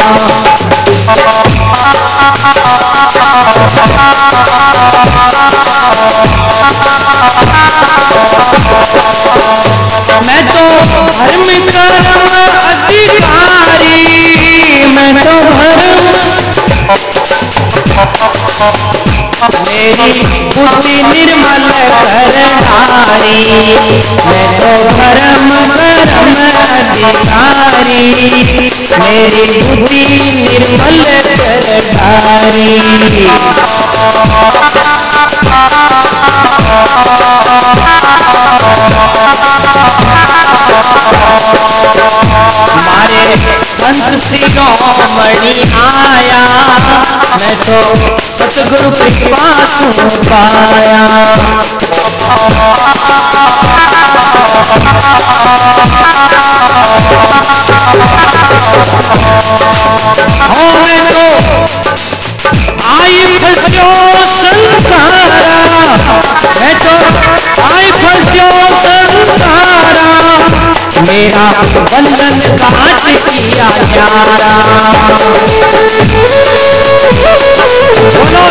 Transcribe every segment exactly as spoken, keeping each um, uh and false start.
मैं तो धर्म कर्म अधिकारी, मैं तो धर्म, मेरी बुद्धि निर्मल करधारी, मैं तो धर्म कर्म अधिकारी, मेरी बुद्धि निर्मल करधारी। मारे संत शिरोमणि आया, मैं तो सतगुरु कृपा सु पाया। हो मैं तो आई फस्यो संसारा, मैं तो आई फस्यो संसारा, मेरा बंधन काट किया न्यारा। बोलो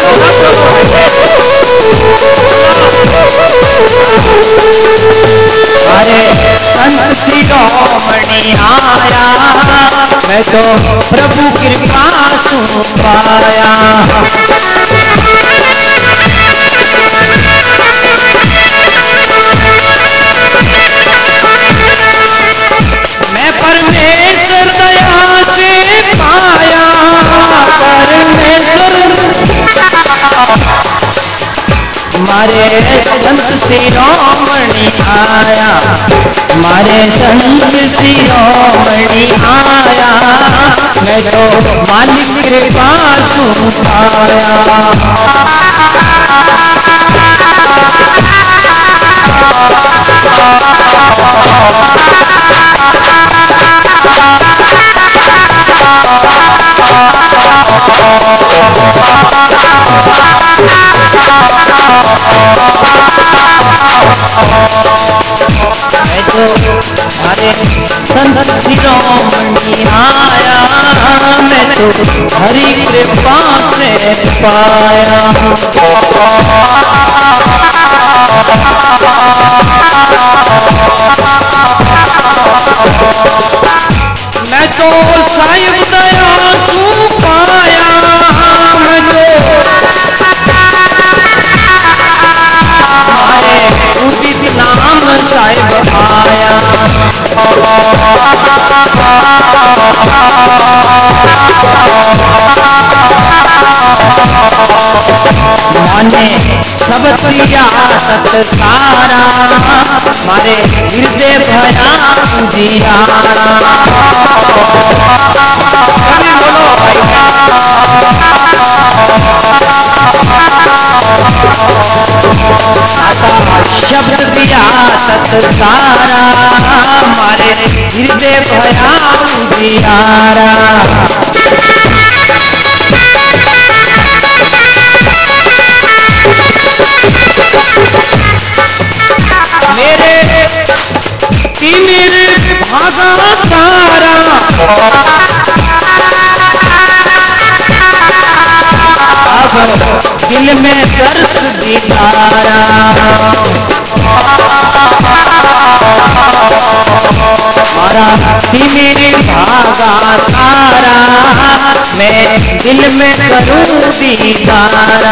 अरे संत शिरोमणि आया, मैं तो प्रभु कृपा सु पाया। मैं परमेश्वर दया से पाया, परमेश्वर मारे संत शिरोमणि आया, मारे संत शिरोमणि आया, मैं तो मालिक कृपा सु पाया। मैं तो हरे संत शिरोमणि आया, मैं तो हरि कृपा से पाया। मैं तो साहिब दया सु पाया, मैं तो मारे उदित नाम साहिब आया। माने सब प्रिया सत सारा, मारे हृदय भया उजियारा। सभी बोलो भाई। आता शब्द दिया सत सारा, मारे हृदय भया उजियारा। मेरे तिमिर भागा सारा, अब दिल में दर्द दीदारा। मारा तिमिर भागा सारा, मैं दिल में करूं दीदारा।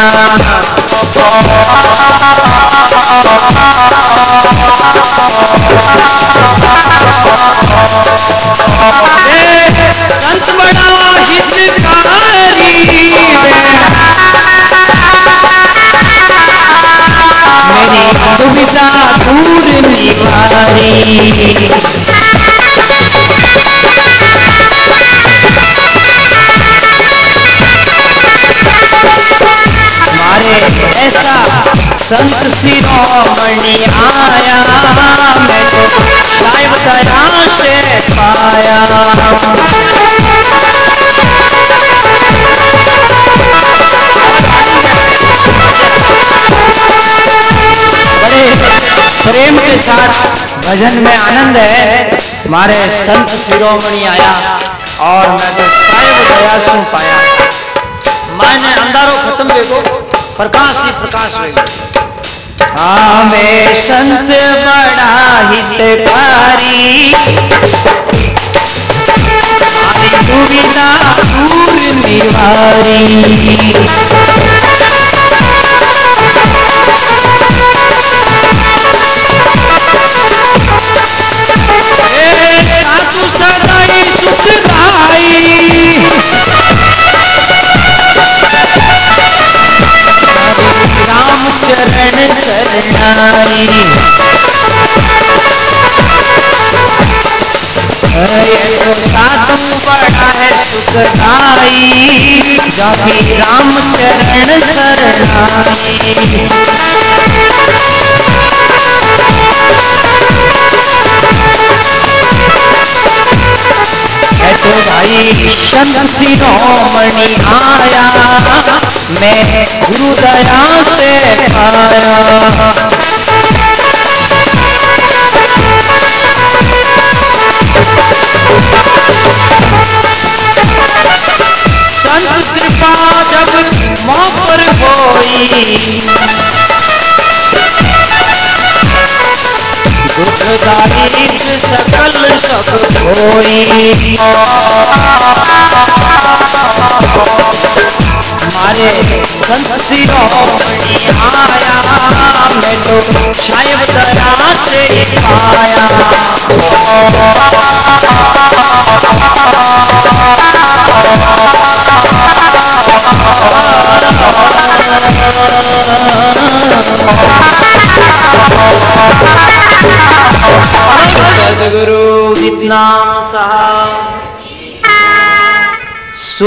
संत बड़ा हितकारी, मेरी दुविधा दूर निवारी। मारे ऐसा संत शिरोमणि आया, मैं तो साहिब दया से पाया। बड़े प्रेम के साथ भजन में आनंद है। मारे संत शिरोमणि आया, और मैं तो साहिब दया सु पाया मैंने अंधारो खत्म देखो प्रकाश ही प्रकाश वेगो हाँ मैं संत बड़ा हितकारी मारी दुविधा दूर निवारी साधु सदाई सुखदाई राम चरण सरनाई ये तो साधु बड़ा है सुखदाई जापी राम चरण सरनाई है तो भाई संत शिरोमणि आया मैं गुरु दया से पाया संत कृपा जब मोह पर होई दुखदायी सकल सब होई मारे संत शिरोमणि आया मैं तो साहिब दया से पाया सदगुरु नित्यानंद साहब